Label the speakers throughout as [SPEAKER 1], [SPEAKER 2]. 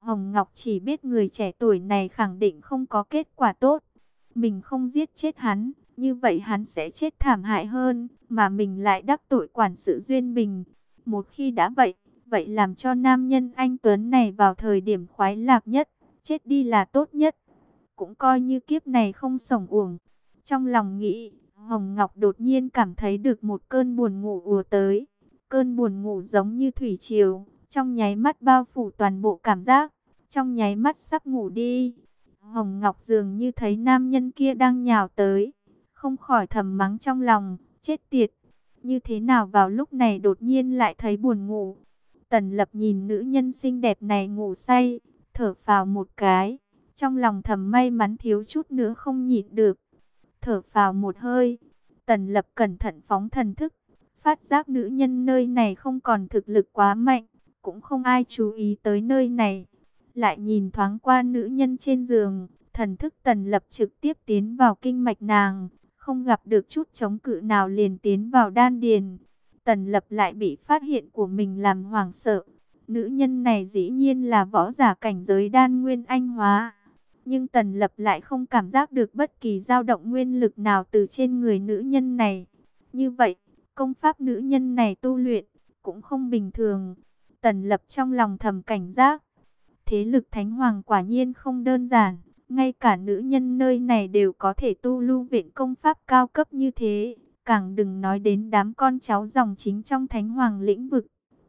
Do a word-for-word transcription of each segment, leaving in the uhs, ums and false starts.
[SPEAKER 1] Hồng Ngọc chỉ biết người trẻ tuổi này khẳng định không có kết quả tốt. Mình không giết chết hắn, như vậy hắn sẽ chết thảm hại hơn, mà mình lại đắc tội quản sự Duyên Bình. Một khi đã vậy, vậy làm cho nam nhân anh Tuấn này vào thời điểm khoái lạc nhất, chết đi là tốt nhất. Cũng coi như kiếp này không sổng uổng. Trong lòng nghĩ, Hồng Ngọc đột nhiên cảm thấy được một cơn buồn ngủ ùa tới. Cơn buồn ngủ giống như thủy triều, trong nháy mắt bao phủ toàn bộ cảm giác, trong nháy mắt sắp ngủ đi. Hồng Ngọc dường như thấy nam nhân kia đang nhào tới, không khỏi thầm mắng trong lòng, chết tiệt. Như thế nào vào lúc này đột nhiên lại thấy buồn ngủ. Tần Lập nhìn nữ nhân xinh đẹp này ngủ say, thở phào một cái, trong lòng thầm may mắn thiếu chút nữa không nhịn được. Thở phào một hơi, Tần Lập cẩn thận phóng thần thức, phát giác nữ nhân nơi này không còn thực lực quá mạnh, cũng không ai chú ý tới nơi này. Lại nhìn thoáng qua nữ nhân trên giường, thần thức Tần Lập trực tiếp tiến vào kinh mạch nàng, không gặp được chút chống cự nào liền tiến vào đan điền. Tần Lập lại bị phát hiện của mình làm hoảng sợ. Nữ nhân này dĩ nhiên là võ giả cảnh giới đan nguyên anh hóa. Nhưng Tần Lập lại không cảm giác được bất kỳ dao động nguyên lực nào từ trên người nữ nhân này. Như vậy, công pháp nữ nhân này tu luyện cũng không bình thường. Tần Lập trong lòng thầm cảnh giác. Thế lực Thánh Hoàng quả nhiên không đơn giản. Ngay cả nữ nhân nơi này đều có thể tu lưu viện công pháp cao cấp như thế. Càng đừng nói đến đám con cháu dòng chính trong Thánh Hoàng lĩnh vực.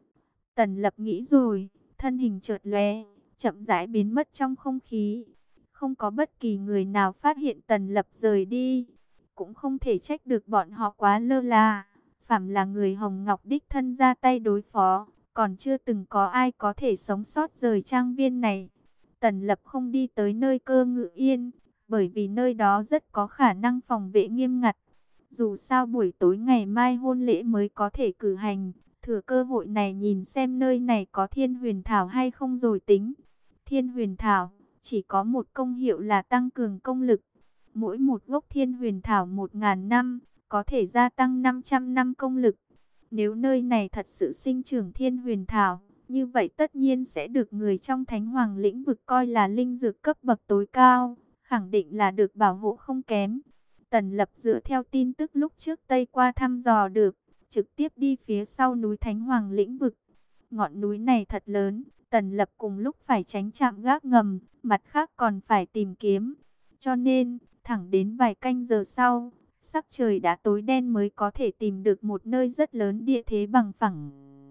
[SPEAKER 1] Tần Lập nghĩ rồi, thân hình chợt lóe, chậm rãi biến mất trong không khí. Không có bất kỳ người nào phát hiện Tần Lập rời đi. Cũng không thể trách được bọn họ quá lơ là. Phàm là người Hồng Ngọc đích thân ra tay đối phó, còn chưa từng có ai có thể sống sót rời trang viên này. Tần Lập không đi tới nơi Cơ Ngự Yên, bởi vì nơi đó rất có khả năng phòng vệ nghiêm ngặt. Dù sao buổi tối ngày mai hôn lễ mới có thể cử hành, thừa cơ hội này nhìn xem nơi này có Thiên Huyền Thảo hay không rồi tính. Thiên Huyền Thảo chỉ có một công hiệu là tăng cường công lực. Mỗi một gốc Thiên Huyền Thảo một ngàn năm, có thể gia tăng năm trăm năm công lực. Nếu nơi này thật sự sinh trưởng Thiên Huyền Thảo, như vậy tất nhiên sẽ được người trong Thánh Hoàng lĩnh vực coi là linh dược cấp bậc tối cao, khẳng định là được bảo hộ không kém. Tần Lập dựa theo tin tức lúc trước Tây qua thăm dò được, trực tiếp đi phía sau núi Thánh Hoàng lĩnh vực. Ngọn núi này thật lớn, Tần Lập cùng lúc phải tránh chạm gác ngầm, mặt khác còn phải tìm kiếm. Cho nên, thẳng đến vài canh giờ sau, sắc trời đã tối đen mới có thể tìm được một nơi rất lớn địa thế bằng phẳng.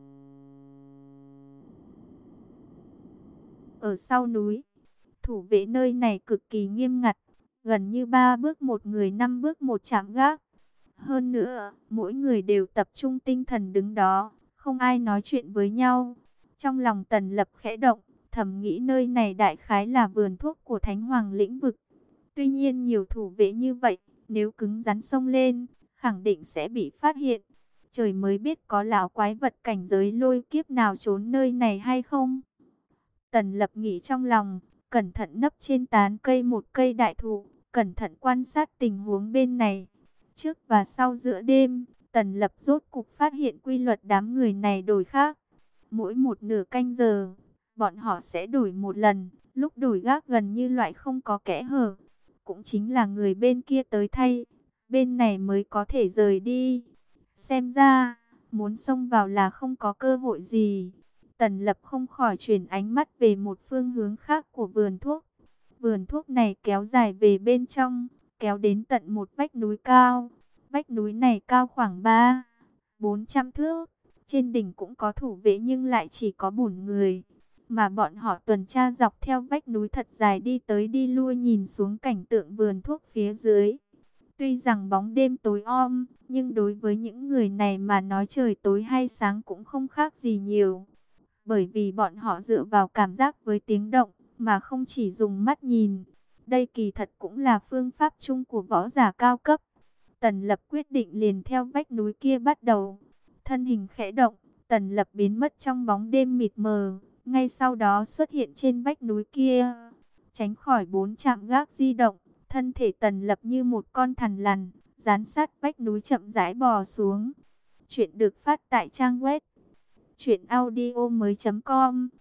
[SPEAKER 1] Ở sau núi, thủ vệ nơi này cực kỳ nghiêm ngặt, gần như ba bước một người năm bước một chạm gác. Hơn nữa, mỗi người đều tập trung tinh thần đứng đó, không ai nói chuyện với nhau. Trong lòng Tần Lập khẽ động, thầm nghĩ nơi này đại khái là vườn thuốc của Thánh Hoàng lĩnh vực. Tuy nhiên nhiều thủ vệ như vậy, nếu cứng rắn xông lên, khẳng định sẽ bị phát hiện. Trời mới biết có lão quái vật cảnh giới lôi kiếp nào trốn nơi này hay không. Tần Lập nghĩ trong lòng, cẩn thận nấp trên tán cây một cây đại thụ, cẩn thận quan sát tình huống bên này. Trước và sau giữa đêm, Tần Lập rốt cục phát hiện quy luật đám người này đổi khác. Mỗi một nửa canh giờ, bọn họ sẽ đổi một lần, lúc đổi gác gần như loại không có kẽ hở. Cũng chính là người bên kia tới thay, bên này mới có thể rời đi. Xem ra, muốn xông vào là không có cơ hội gì. Tần Lập không khỏi chuyển ánh mắt về một phương hướng khác của vườn thuốc. Vườn thuốc này kéo dài về bên trong, kéo đến tận một vách núi cao. Vách núi này cao khoảng ba, bốn trăm thước. Trên đỉnh cũng có thủ vệ nhưng lại chỉ có bổn người. Mà bọn họ tuần tra dọc theo vách núi thật dài đi tới đi lui nhìn xuống cảnh tượng vườn thuốc phía dưới. Tuy rằng bóng đêm tối om, nhưng đối với những người này mà nói trời tối hay sáng cũng không khác gì nhiều. Bởi vì bọn họ dựa vào cảm giác với tiếng động, mà không chỉ dùng mắt nhìn. Đây kỳ thật cũng là phương pháp chung của võ giả cao cấp. Tần Lập quyết định liền theo vách núi kia bắt đầu. Thân hình khẽ động, Tần Lập biến mất trong bóng đêm mịt mờ. Ngay sau đó xuất hiện trên vách núi kia. Tránh khỏi bốn trạm gác di động, thân thể Tần Lập như một con thằn lằn, dán sát vách núi chậm rãi bò xuống. Chuyện được phát tại trang web truyện audio mới chấm com.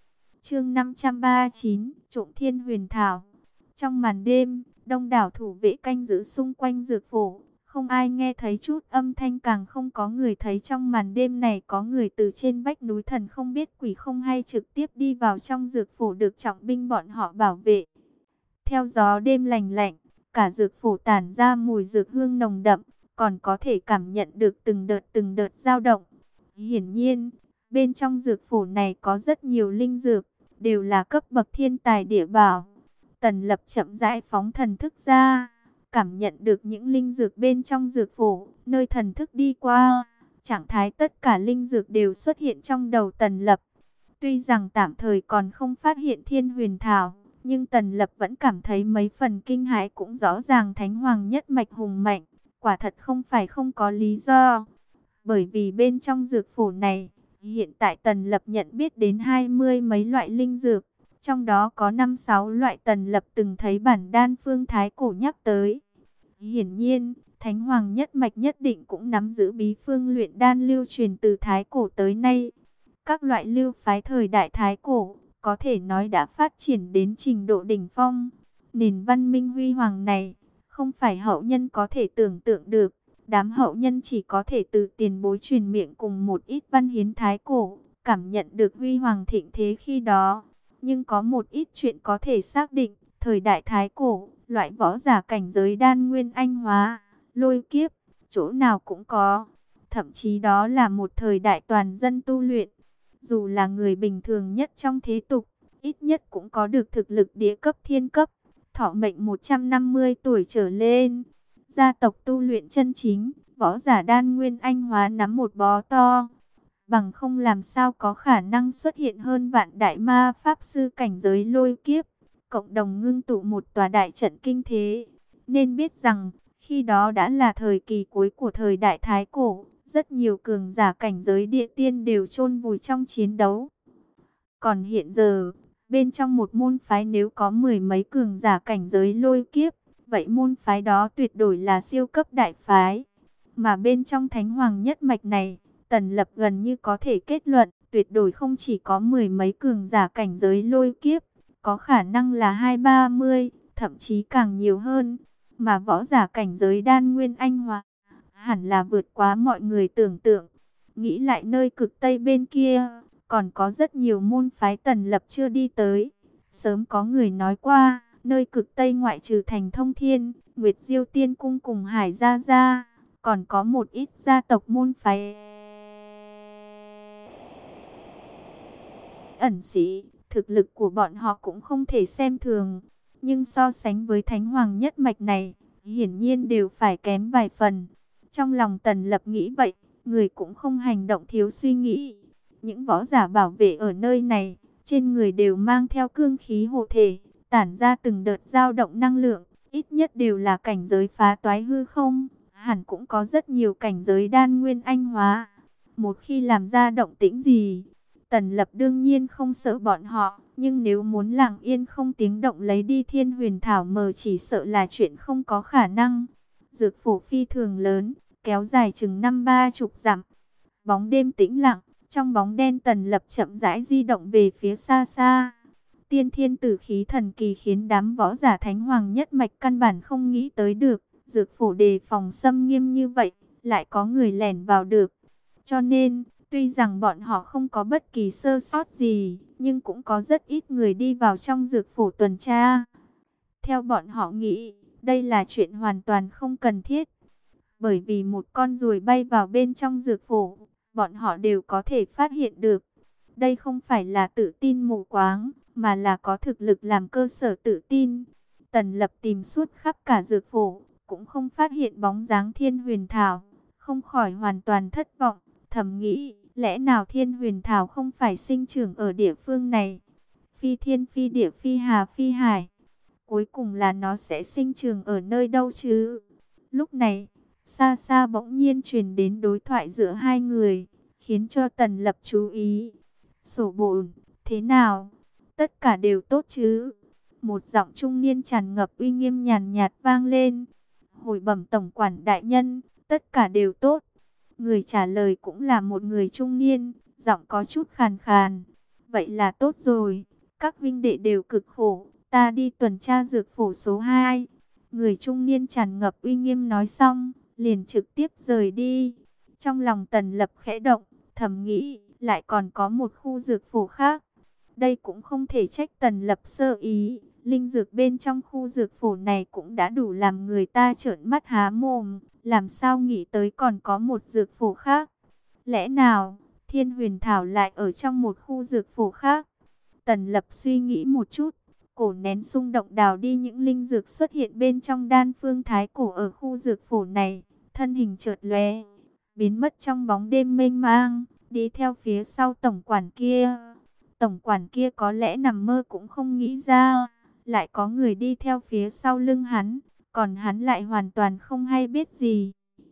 [SPEAKER 1] Chương năm trăm ba mươi chín, trộm Thiên Huyền Thảo. Trong màn đêm, đông đảo thủ vệ canh giữ xung quanh dược phổ, không ai nghe thấy chút âm thanh, càng không có người thấy trong màn đêm này có người từ trên vách núi thần không biết quỷ không hay trực tiếp đi vào trong dược phổ được trọng binh bọn họ bảo vệ. Theo gió đêm lành lạnh, cả dược phổ tản ra mùi dược hương nồng đậm, còn có thể cảm nhận được từng đợt từng đợt dao động. Hiển nhiên, bên trong dược phổ này có rất nhiều linh dược, đều là cấp bậc thiên tài địa bảo. Tần Lập chậm rãi phóng thần thức ra, cảm nhận được những linh dược bên trong dược phổ, nơi thần thức đi qua, trạng thái tất cả linh dược đều xuất hiện trong đầu Tần Lập. Tuy rằng tạm thời còn không phát hiện Thiên Huyền Thảo, nhưng Tần Lập vẫn cảm thấy mấy phần kinh hãi, cũng rõ ràng Thánh Hoàng nhất mạch hùng mạnh, quả thật không phải không có lý do. Bởi vì bên trong dược phổ này, hiện tại Tần Lập nhận biết đến hai mươi mấy loại linh dược, trong đó có năm sáu loại Tần Lập từng thấy bản đan phương thái cổ nhắc tới. Hiển nhiên, Thánh Hoàng nhất mạch nhất định cũng nắm giữ bí phương luyện đan lưu truyền từ thái cổ tới nay. Các loại lưu phái thời đại thái cổ, có thể nói đã phát triển đến trình độ đỉnh phong. Nền văn minh huy hoàng này, không phải hậu nhân có thể tưởng tượng được. Đám hậu nhân chỉ có thể từ tiền bối truyền miệng cùng một ít văn hiến thái cổ, cảm nhận được huy hoàng thịnh thế khi đó. Nhưng có một ít chuyện có thể xác định, thời đại thái cổ, loại võ giả cảnh giới đan nguyên anh hóa, lôi kiếp, chỗ nào cũng có. Thậm chí đó là một thời đại toàn dân tu luyện. Dù là người bình thường nhất trong thế tục, ít nhất cũng có được thực lực địa cấp thiên cấp, thọ mệnh một trăm năm mươi tuổi trở lên. Gia tộc tu luyện chân chính, võ giả đan nguyên anh hóa nắm một bó to. Bằng không làm sao có khả năng xuất hiện hơn vạn đại ma pháp sư cảnh giới lôi kiếp, cộng đồng ngưng tụ một tòa đại trận kinh thế. Nên biết rằng, khi đó đã là thời kỳ cuối của thời đại thái cổ, rất nhiều cường giả cảnh giới địa tiên đều chôn vùi trong chiến đấu. Còn hiện giờ, bên trong một môn phái nếu có mười mấy cường giả cảnh giới lôi kiếp, vậy môn phái đó tuyệt đối là siêu cấp đại phái. Mà bên trong Thánh Hoàng nhất mạch này, Tần Lập gần như có thể kết luận, tuyệt đối không chỉ có mười mấy cường giả cảnh giới lôi kiếp, có khả năng là hai ba mươi, thậm chí càng nhiều hơn. Mà võ giả cảnh giới đan nguyên anh hóa, hẳn là vượt quá mọi người tưởng tượng. Nghĩ lại nơi cực Tây bên kia, còn có rất nhiều môn phái Tần Lập chưa đi tới. Sớm có người nói qua, nơi cực Tây ngoại trừ Thành Thông Thiên, Nguyệt Diêu Tiên Cung cùng Hải Gia Gia, còn có một ít gia tộc môn phái ẩn sĩ, thực lực của bọn họ cũng không thể xem thường. Nhưng so sánh với Thánh Hoàng nhất mạch này, hiển nhiên đều phải kém vài phần. Trong lòng Tần Lập nghĩ vậy, người cũng không hành động thiếu suy nghĩ. Những võ giả bảo vệ ở nơi này, trên người đều mang theo cương khí hộ thể, tản ra từng đợt dao động năng lượng, ít nhất đều là cảnh giới phá toái hư không, hẳn cũng có rất nhiều cảnh giới đan nguyên anh hóa. Một khi làm ra động tĩnh gì, Tần Lập đương nhiên không sợ bọn họ, nhưng nếu muốn lặng yên không tiếng động lấy đi Thiên Huyền Thảo mờ chỉ sợ là chuyện không có khả năng. Dược phổ phi thường lớn, kéo dài chừng năm ba chục dặm. Bóng đêm tĩnh lặng, trong bóng đen Tần Lập chậm rãi di động về phía xa xa. Tiên thiên tử khí thần kỳ khiến đám võ giả Thánh Hoàng nhất mạch căn bản không nghĩ tới được. Dược phổ đề phòng xâm nghiêm như vậy, lại có người lẻn vào được. Cho nên, tuy rằng bọn họ không có bất kỳ sơ sót gì, nhưng cũng có rất ít người đi vào trong dược phổ tuần tra. Theo bọn họ nghĩ, đây là chuyện hoàn toàn không cần thiết. Bởi vì một con ruồi bay vào bên trong dược phổ, bọn họ đều có thể phát hiện được. Đây không phải là tự tin mù quáng, mà là có thực lực làm cơ sở tự tin. Tần Lập tìm suốt khắp cả dược phổ, cũng không phát hiện bóng dáng Thiên Huyền Thảo, không khỏi hoàn toàn thất vọng, thầm nghĩ, lẽ nào Thiên Huyền Thảo không phải sinh trưởng ở địa phương này? Phi thiên phi địa phi hà phi hải, cuối cùng là nó sẽ sinh trưởng ở nơi đâu chứ? Lúc này, xa xa bỗng nhiên truyền đến đối thoại giữa hai người, khiến cho Tần Lập chú ý. Sổ bổn, thế nào? Tất cả đều tốt chứ? Một giọng trung niên tràn ngập uy nghiêm nhàn nhạt vang lên. Hồi bẩm tổng quản đại nhân, tất cả đều tốt. Người trả lời cũng là một người trung niên, giọng có chút khàn khàn. Vậy là tốt rồi, các huynh đệ đều cực khổ, ta đi tuần tra dược phổ số hai. Người trung niên tràn ngập uy nghiêm nói xong, liền trực tiếp rời đi. Trong lòng Tần Lập khẽ động, thầm nghĩ, lại còn có một khu dược phổ khác. Đây cũng không thể trách Tần Lập sơ ý, linh dược bên trong khu dược phổ này cũng đã đủ làm người ta trợn mắt há mồm, làm sao nghĩ tới còn có một dược phổ khác. Lẽ nào, Thiên Huyền Thảo lại ở trong một khu dược phổ khác? Tần Lập suy nghĩ một chút, cổ nén xung động đào đi những linh dược xuất hiện bên trong đan phương thái cổ ở khu dược phổ này, thân hình chợt lóe, biến mất trong bóng đêm mênh mang, đi theo phía sau tổng quản kia. Tổng quản kia có lẽ nằm mơ cũng không nghĩ ra, lại có người đi theo phía sau lưng hắn, còn hắn lại hoàn toàn không hay biết gì.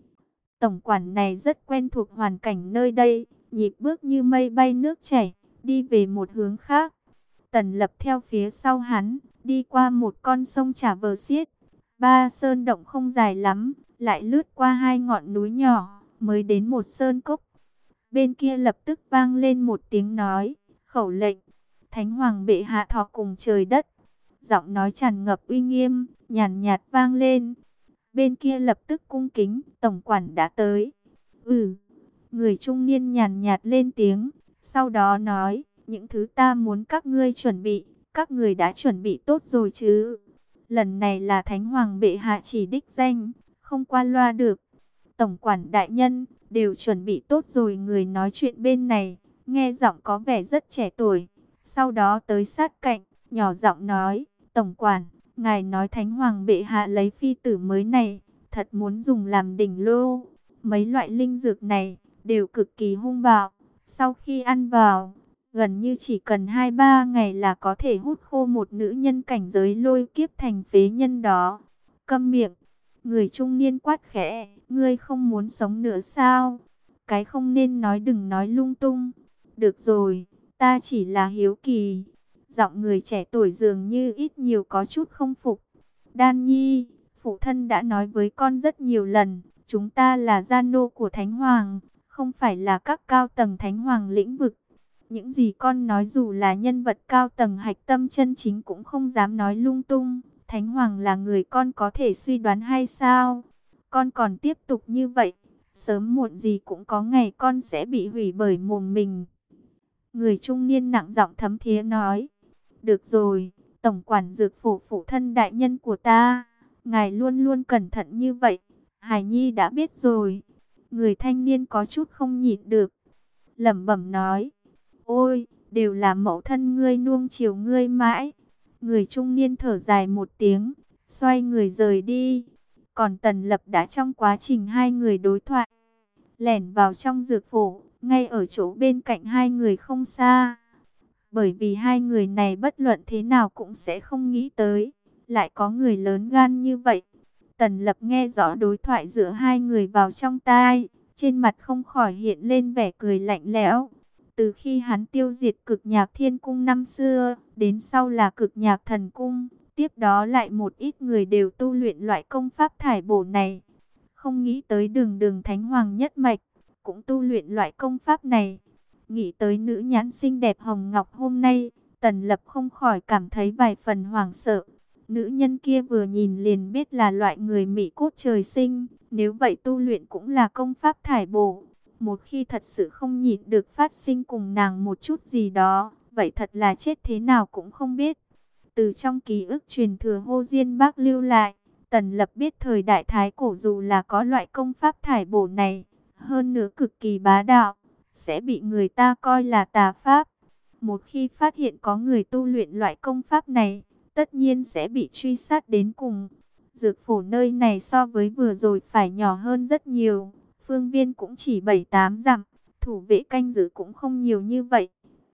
[SPEAKER 1] Tổng quản này rất quen thuộc hoàn cảnh nơi đây, nhịp bước như mây bay nước chảy, đi về một hướng khác. Tần Lập theo phía sau hắn, đi qua một con sông chả vờ xiết. Ba sơn động không dài lắm, lại lướt qua hai ngọn núi nhỏ, mới đến một sơn cốc. Bên kia lập tức vang lên một tiếng nói, khẩu lệnh, Thánh Hoàng bệ hạ thọ cùng trời đất. Giọng nói tràn ngập uy nghiêm, nhàn nhạt vang lên. Bên kia lập tức cung kính, tổng quản đã tới. Ừ, người trung niên nhàn nhạt lên tiếng, sau đó nói, những thứ ta muốn các ngươi chuẩn bị, các người đã chuẩn bị tốt rồi chứ? Lần này là Thánh Hoàng bệ hạ chỉ đích danh, không qua loa được. Tổng quản đại nhân, đều chuẩn bị tốt rồi. Người nói chuyện bên này, nghe giọng có vẻ rất trẻ tuổi. Sau đó tới sát cạnh, nhỏ giọng nói, tổng quản, ngài nói Thánh Hoàng bệ hạ lấy phi tử mới này, thật muốn dùng làm đỉnh lô. Mấy loại linh dược này, đều cực kỳ hung bạo. Sau khi ăn vào, gần như chỉ cần hai ba ngày là có thể hút khô một nữ nhân cảnh giới lôi kiếp thành phế nhân đó. Câm miệng, người trung niên quát khẽ, ngươi không muốn sống nữa sao? Cái không nên nói đừng nói lung tung. Được rồi, ta chỉ là hiếu kỳ. Giọng người trẻ tuổi dường như ít nhiều có chút không phục. Đan Nhi, phụ thân đã nói với con rất nhiều lần, chúng ta là gia nô của Thánh Hoàng, không phải là các cao tầng Thánh Hoàng lĩnh vực. Những gì con nói dù là nhân vật cao tầng hạch tâm chân chính cũng không dám nói lung tung. Thánh Hoàng là người con có thể suy đoán hay sao? Con còn tiếp tục như vậy, sớm muộn gì cũng có ngày con sẽ bị hủy bởi mồm mình. Người trung niên nặng giọng thấm thía nói. Được rồi, tổng quản dược phổ phụ thân đại nhân của ta, ngài luôn luôn cẩn thận như vậy, Hải Nhi đã biết rồi. Người thanh niên có chút không nhịn được, lẩm bẩm nói. Ôi, đều là mẫu thân ngươi nuông chiều ngươi mãi. Người trung niên thở dài một tiếng, xoay người rời đi. Còn Tần Lập đã trong quá trình hai người đối thoại, lẻn vào trong dược phổ, ngay ở chỗ bên cạnh hai người không xa. Bởi vì hai người này bất luận thế nào cũng sẽ không nghĩ tới, lại có người lớn gan như vậy. Tần Lập nghe rõ đối thoại giữa hai người vào trong tai, trên mặt không khỏi hiện lên vẻ cười lạnh lẽo. Từ khi hắn tiêu diệt Cực Nhạc Thiên Cung năm xưa, đến sau là Cực Nhạc Thần Cung, tiếp đó lại một ít người đều tu luyện loại công pháp thải bổ này. Không nghĩ tới đường đường Thánh Hoàng nhất mạch, cũng tu luyện loại công pháp này. Nghĩ tới nữ nhãn xinh đẹp Hồng Ngọc hôm nay, Tần Lập không khỏi cảm thấy vài phần hoảng sợ. Nữ nhân kia vừa nhìn liền biết là loại người mỹ cốt trời sinh, nếu vậy tu luyện cũng là công pháp thải bổ. Một khi thật sự không nhịn được phát sinh cùng nàng một chút gì đó, vậy thật là chết thế nào cũng không biết. Từ trong ký ức truyền thừa Hồ Diên Bác lưu lại, Tần Lập biết thời đại Thái Cổ dù là có loại công pháp thải bổ này, hơn nữa cực kỳ bá đạo, sẽ bị người ta coi là tà pháp. Một khi phát hiện có người tu luyện loại công pháp này, tất nhiên sẽ bị truy sát đến cùng. Dược phổ nơi này so với vừa rồi phải nhỏ hơn rất nhiều. Phương viên cũng chỉ bảy tám dặm, thủ vệ canh giữ cũng không nhiều như vậy.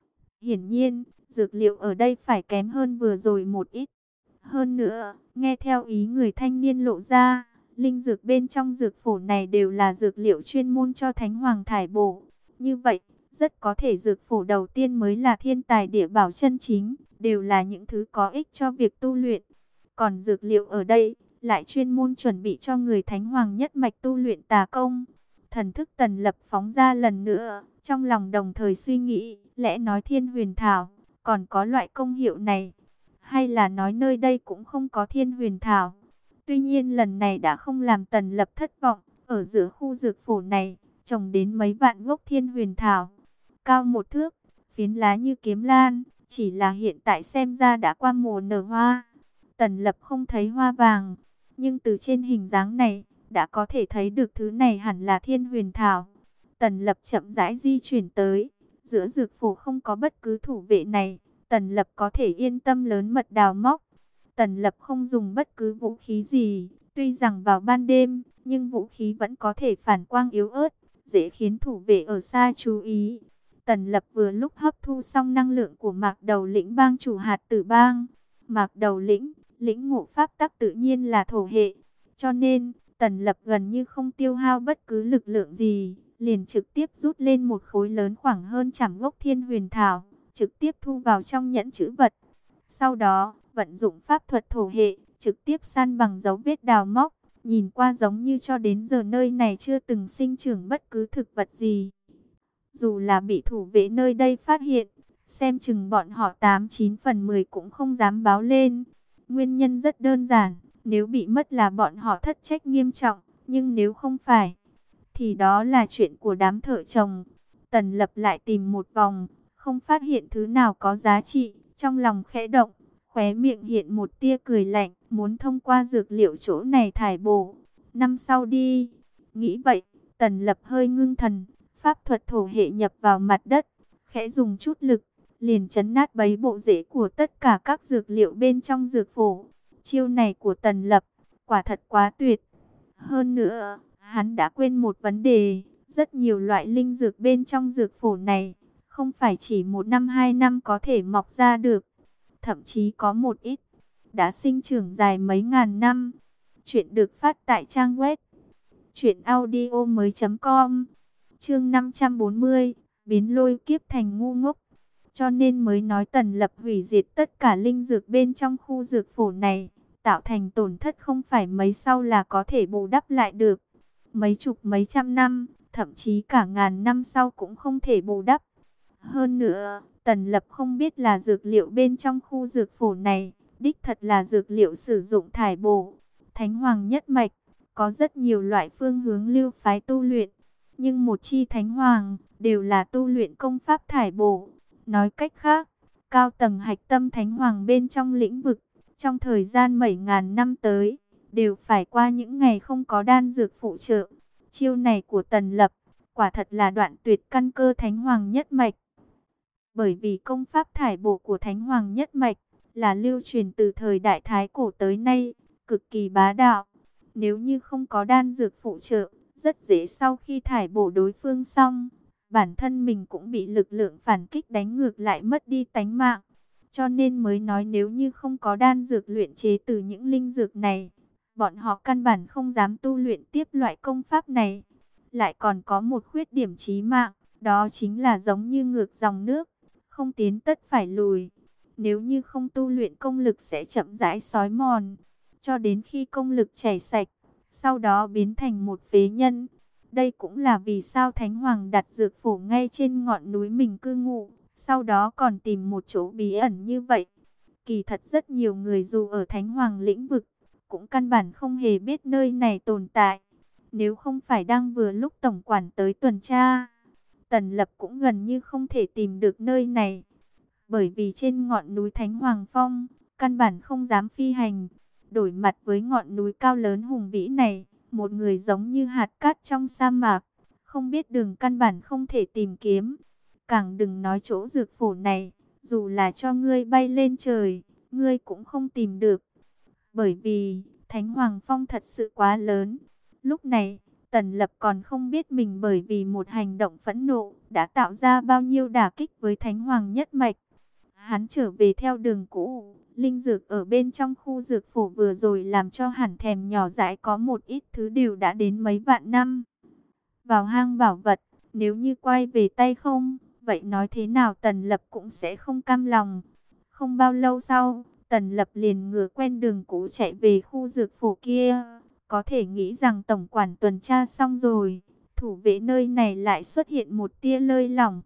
[SPEAKER 1] Hiển nhiên, dược liệu ở đây phải kém hơn vừa rồi một ít. Hơn nữa, nghe theo ý người thanh niên lộ ra, linh dược bên trong dược phổ này đều là dược liệu chuyên môn cho Thánh Hoàng thải bổ. Như vậy, rất có thể dược phổ đầu tiên mới là thiên tài địa bảo chân chính, đều là những thứ có ích cho việc tu luyện. Còn dược liệu ở đây, lại chuyên môn chuẩn bị cho người Thánh Hoàng nhất mạch tu luyện tà công. Thần thức Tần Lập phóng ra lần nữa, trong lòng đồng thời suy nghĩ, lẽ nói Thiên Huyền Thảo, còn có loại công hiệu này. Hay là nói nơi đây cũng không có thiên huyền thảo. Tuy nhiên lần này đã không làm Tần Lập thất vọng. Ở giữa khu dược phổ này, trồng đến mấy vạn gốc thiên huyền thảo. Cao một thước, phiến lá như kiếm lan. Chỉ là hiện tại xem ra đã qua mùa nở hoa. Tần Lập không thấy hoa vàng. Nhưng từ trên hình dáng này, đã có thể thấy được thứ này hẳn là thiên huyền thảo. Tần Lập chậm rãi di chuyển tới. Giữa dược phổ không có bất cứ thủ vệ này. Tần Lập có thể yên tâm lớn mật đào móc. Tần Lập không dùng bất cứ vũ khí gì. Tuy rằng vào ban đêm, nhưng vũ khí vẫn có thể phản quang yếu ớt, dễ khiến thủ vệ ở xa chú ý. Tần Lập vừa lúc hấp thu xong năng lượng của Mạc Đầu Lĩnh bang chủ hạt tử bang. Mạc Đầu Lĩnh, lĩnh ngộ pháp tắc tự nhiên là thổ hệ. Cho nên, Tần Lập gần như không tiêu hao bất cứ lực lượng gì. Liền trực tiếp rút lên một khối lớn khoảng hơn trăm gốc thiên huyền thảo. Trực tiếp thu vào trong nhẫn trữ vật. Sau đó, vận dụng pháp thuật thổ hệ, trực tiếp san bằng dấu vết đào móc. Nhìn qua giống như cho đến giờ nơi này chưa từng sinh trưởng bất cứ thực vật gì. Dù là bị thủ vệ nơi đây phát hiện, xem chừng bọn họ tám chín phần mười cũng không dám báo lên. Nguyên nhân rất đơn giản, nếu bị mất là bọn họ thất trách nghiêm trọng, nhưng nếu không phải, thì đó là chuyện của đám thợ trồng. Tần Lập lại tìm một vòng, không phát hiện thứ nào có giá trị, trong lòng khẽ động, khóe miệng hiện một tia cười lạnh, muốn thông qua dược liệu chỗ này thải bổ. Năm sau đi, nghĩ vậy, Tần Lập hơi ngưng thần, pháp thuật thổ hệ nhập vào mặt đất, khẽ dùng chút lực, liền chấn nát bấy bộ rễ của tất cả các dược liệu bên trong dược phổ. Chiêu này của Tần Lập, quả thật quá tuyệt. Hơn nữa, hắn đã quên một vấn đề, rất nhiều loại linh dược bên trong dược phổ này, không phải chỉ một năm hai năm có thể mọc ra được. Thậm chí có một ít, đã sinh trưởng dài mấy ngàn năm. Chuyện được phát tại trang web truyện audio mới chấm com. Chương năm trăm bốn mươi, biến lôi kiếp thành ngu ngốc. Cho nên mới nói Tần Lập hủy diệt tất cả linh dược bên trong khu dược phổ này, tạo thành tổn thất không phải mấy sau là có thể bù đắp lại được. Mấy chục mấy trăm năm, thậm chí cả ngàn năm sau cũng không thể bù đắp. Hơn nữa, Tần Lập không biết là dược liệu bên trong khu dược phổ này, đích thật là dược liệu sử dụng thải bổ. Thánh Hoàng nhất mạch, có rất nhiều loại phương hướng lưu phái tu luyện, nhưng một chi Thánh Hoàng, đều là tu luyện công pháp thải bổ. Nói cách khác, cao tầng hạch tâm Thánh Hoàng bên trong lĩnh vực, trong thời gian mấy ngàn năm tới, đều phải qua những ngày không có đan dược phụ trợ. Chiêu này của Tần Lập, quả thật là đoạn tuyệt căn cơ Thánh Hoàng nhất mạch. Bởi vì công pháp thải bổ của Thánh Hoàng nhất mạch, là lưu truyền từ thời Đại Thái cổ tới nay, cực kỳ bá đạo. Nếu như không có đan dược phụ trợ, rất dễ sau khi thải bổ đối phương xong, bản thân mình cũng bị lực lượng phản kích đánh ngược lại mất đi tánh mạng. Cho nên mới nói nếu như không có đan dược luyện chế từ những linh dược này, bọn họ căn bản không dám tu luyện tiếp loại công pháp này. Lại còn có một khuyết điểm chí mạng, đó chính là giống như ngược dòng nước, không tiến tất phải lùi. Nếu như không tu luyện, công lực sẽ chậm rãi xói mòn, cho đến khi công lực chảy sạch, sau đó biến thành một phế nhân. Đây cũng là vì sao Thánh Hoàng đặt dược phổ ngay trên ngọn núi mình cư ngụ, sau đó còn tìm một chỗ bí ẩn như vậy. Kỳ thật rất nhiều người dù ở Thánh Hoàng lĩnh vực, cũng căn bản không hề biết nơi này tồn tại. Nếu không phải đang vừa lúc tổng quản tới tuần tra, Tần Lập cũng gần như không thể tìm được nơi này. Bởi vì trên ngọn núi Thánh Hoàng Phong, căn bản không dám phi hành. Đổi mặt với ngọn núi cao lớn hùng vĩ này, một người giống như hạt cát trong sa mạc, không biết đường căn bản không thể tìm kiếm. Càng đừng nói chỗ dược phổ này, dù là cho ngươi bay lên trời, ngươi cũng không tìm được. Bởi vì, Thánh Hoàng Phong thật sự quá lớn. Lúc này, Tần Lập còn không biết mình bởi vì một hành động phẫn nộ, đã tạo ra bao nhiêu đả kích với Thánh Hoàng nhất mạch. Hắn trở về theo đường cũ, linh dược ở bên trong khu dược phổ vừa rồi làm cho hẳn thèm nhỏ dãi có một ít thứ đều đã đến mấy vạn năm. Vào hang bảo vật, nếu như quay về tay không, vậy nói thế nào Tần Lập cũng sẽ không cam lòng. Không bao lâu sau, Tần Lập liền ngựa quen đường cũ chạy về khu dược phổ kia. Có thể nghĩ rằng tổng quản tuần tra xong rồi, thủ vệ nơi này lại xuất hiện một tia lơi lỏng.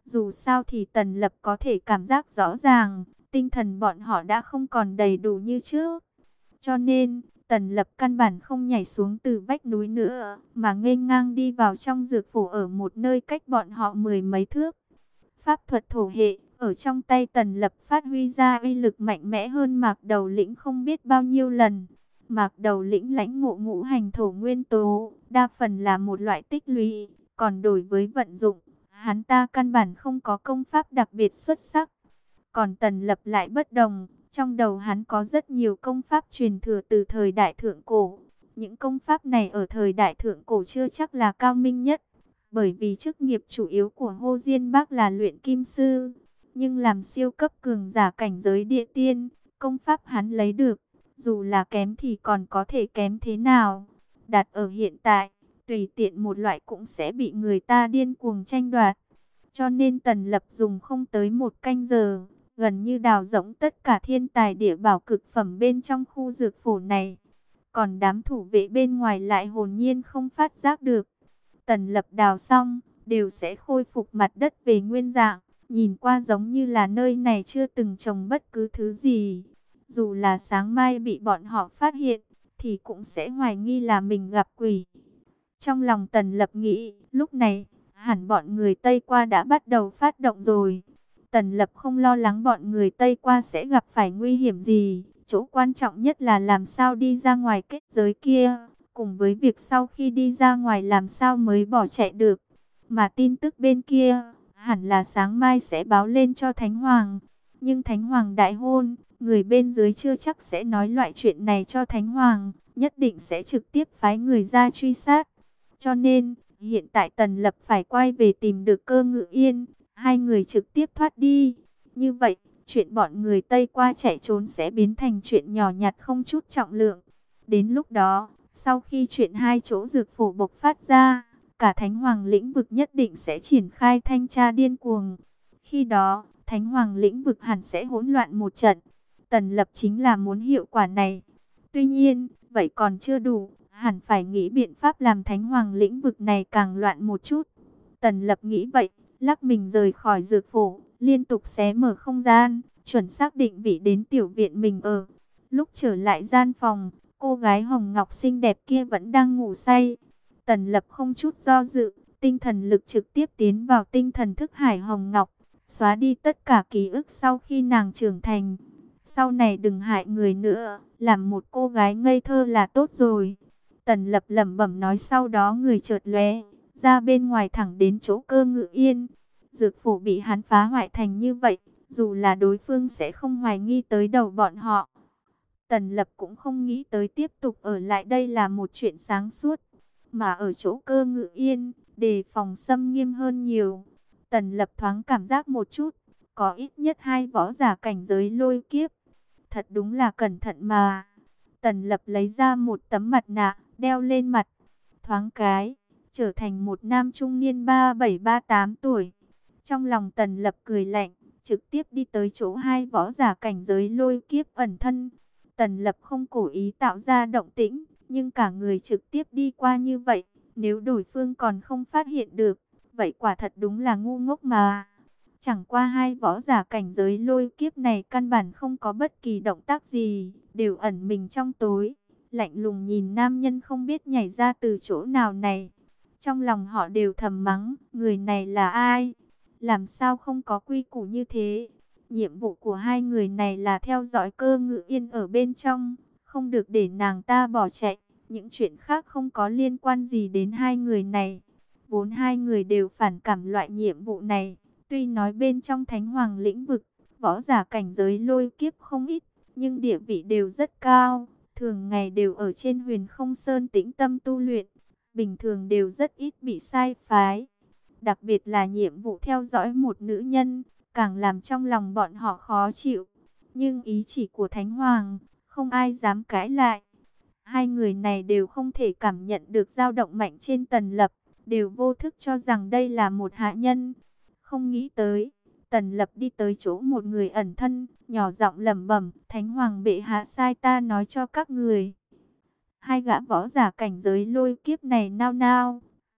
[SPEAKER 1] Dù sao thì Tần Lập có thể cảm giác rõ ràng, tinh thần bọn họ đã không còn đầy đủ như trước. Cho nên, Tần Lập căn bản không nhảy xuống từ vách núi nữa, mà nghênh ngang đi vào trong dược phủ ở một nơi cách bọn họ mười mấy thước. Pháp thuật thổ hệ, ở trong tay Tần Lập phát huy ra uy lực mạnh mẽ hơn Mạc Đầu Lĩnh không biết bao nhiêu lần. Mạc Đầu Lĩnh lãnh ngộ ngũ hành thổ nguyên tố, đa phần là một loại tích lũy, còn đối với vận dụng, hắn ta căn bản không có công pháp đặc biệt xuất sắc. Còn Tần Lập lại bất đồng, trong đầu hắn có rất nhiều công pháp truyền thừa từ thời đại thượng cổ. Những công pháp này ở thời đại thượng cổ chưa chắc là cao minh nhất, bởi vì chức nghiệp chủ yếu của Hồ Diên Bác là luyện kim sư. Nhưng làm siêu cấp cường giả cảnh giới địa tiên, công pháp hắn lấy được, dù là kém thì còn có thể kém thế nào. Đặt ở hiện tại, tùy tiện một loại cũng sẽ bị người ta điên cuồng tranh đoạt. Cho nên Tần Lập dùng không tới một canh giờ, gần như đào rỗng tất cả thiên tài địa bảo cực phẩm bên trong khu dược phổ này. Còn đám thủ vệ bên ngoài lại hồn nhiên không phát giác được. Tần Lập đào xong, đều sẽ khôi phục mặt đất về nguyên dạng. Nhìn qua giống như là nơi này chưa từng trồng bất cứ thứ gì. Dù là sáng mai bị bọn họ phát hiện, thì cũng sẽ hoài nghi là mình gặp quỷ. Trong lòng Tần Lập nghĩ, lúc này, hẳn bọn người Tây qua đã bắt đầu phát động rồi. Tần Lập không lo lắng bọn người Tây qua sẽ gặp phải nguy hiểm gì. Chỗ quan trọng nhất là làm sao đi ra ngoài kết giới kia, cùng với việc sau khi đi ra ngoài làm sao mới bỏ chạy được. Mà tin tức bên kia, hẳn là sáng mai sẽ báo lên cho Thánh Hoàng. Nhưng Thánh Hoàng đại hôn, người bên dưới chưa chắc sẽ nói loại chuyện này cho Thánh Hoàng, nhất định sẽ trực tiếp phái người ra truy sát. Cho nên, hiện tại Tần Lập phải quay về tìm được Cơ Ngự Yên, hai người trực tiếp thoát đi. Như vậy, chuyện bọn người Tây qua chạy trốn sẽ biến thành chuyện nhỏ nhặt không chút trọng lượng. Đến lúc đó, sau khi chuyện hai chỗ dược phổ bộc phát ra, cả Thánh Hoàng lĩnh vực nhất định sẽ triển khai thanh tra điên cuồng. Khi đó, Thánh Hoàng lĩnh vực hẳn sẽ hỗn loạn một trận. Tần Lập chính là muốn hiệu quả này. Tuy nhiên, vậy còn chưa đủ, hẳn phải nghĩ biện pháp làm Thánh Hoàng lĩnh vực này càng loạn một chút. Tần Lập nghĩ vậy, lắc mình rời khỏi dược phổ, liên tục xé mở không gian, chuẩn xác định vị đến tiểu viện mình ở. Lúc trở lại gian phòng, cô gái Hồng Ngọc xinh đẹp kia vẫn đang ngủ say. Tần Lập không chút do dự, tinh thần lực trực tiếp tiến vào tinh thần thức hải Hồng Ngọc, xóa đi tất cả ký ức sau khi nàng trưởng thành. Sau này đừng hại người nữa, làm một cô gái ngây thơ là tốt rồi. Tần Lập lẩm bẩm nói, sau đó người chợt lóe ra bên ngoài thẳng đến chỗ Cơ Ngự Yên. Dược phổ bị hắn phá hoại thành như vậy, dù là đối phương sẽ không hoài nghi tới đầu bọn họ. Tần Lập cũng không nghĩ tới tiếp tục ở lại đây là một chuyện sáng suốt. Mà ở chỗ Cơ Ngự Yên, đề phòng xâm nghiêm hơn nhiều. Tần Lập thoáng cảm giác một chút, có ít nhất hai võ giả cảnh giới lôi kiếp. Thật đúng là cẩn thận mà. Tần Lập lấy ra một tấm mặt nạ, đeo lên mặt. Thoáng cái, trở thành một nam trung niên ba bảy ba tám tuổi. Trong lòng Tần Lập cười lạnh, trực tiếp đi tới chỗ hai võ giả cảnh giới lôi kiếp ẩn thân. Tần Lập không cố ý tạo ra động tĩnh, nhưng cả người trực tiếp đi qua như vậy. Nếu đối phương còn không phát hiện được, vậy quả thật đúng là ngu ngốc mà. Chẳng qua hai võ giả cảnh giới lôi kiếp này căn bản không có bất kỳ động tác gì, đều ẩn mình trong tối, lạnh lùng nhìn nam nhân không biết nhảy ra từ chỗ nào này. Trong lòng họ đều thầm mắng, người này là ai? Làm sao không có quy củ như thế? Nhiệm vụ của hai người này là theo dõi Cơ Ngự Yên ở bên trong, không được để nàng ta bỏ chạy. Những chuyện khác không có liên quan gì đến hai người này. Vốn hai người đều phản cảm loại nhiệm vụ này. Tuy nói bên trong Thánh Hoàng lĩnh vực, võ giả cảnh giới lôi kiếp không ít, nhưng địa vị đều rất cao. Thường ngày đều ở trên Huyền Không Sơn tĩnh tâm tu luyện, bình thường đều rất ít bị sai phái. Đặc biệt là nhiệm vụ theo dõi một nữ nhân, càng làm trong lòng bọn họ khó chịu. Nhưng ý chỉ của Thánh Hoàng, không ai dám cãi lại. Hai người này đều không thể cảm nhận được dao động mạnh trên Tần Lập, đều vô thức cho rằng đây là một hạ nhân. Không nghĩ tới, Tần Lập đi tới chỗ một người ẩn thân, nhỏ giọng lẩm bẩm, Thánh Hoàng bệ hạ sai ta nói cho các người. Hai gã võ giả cảnh giới lôi kiếp này nao nao,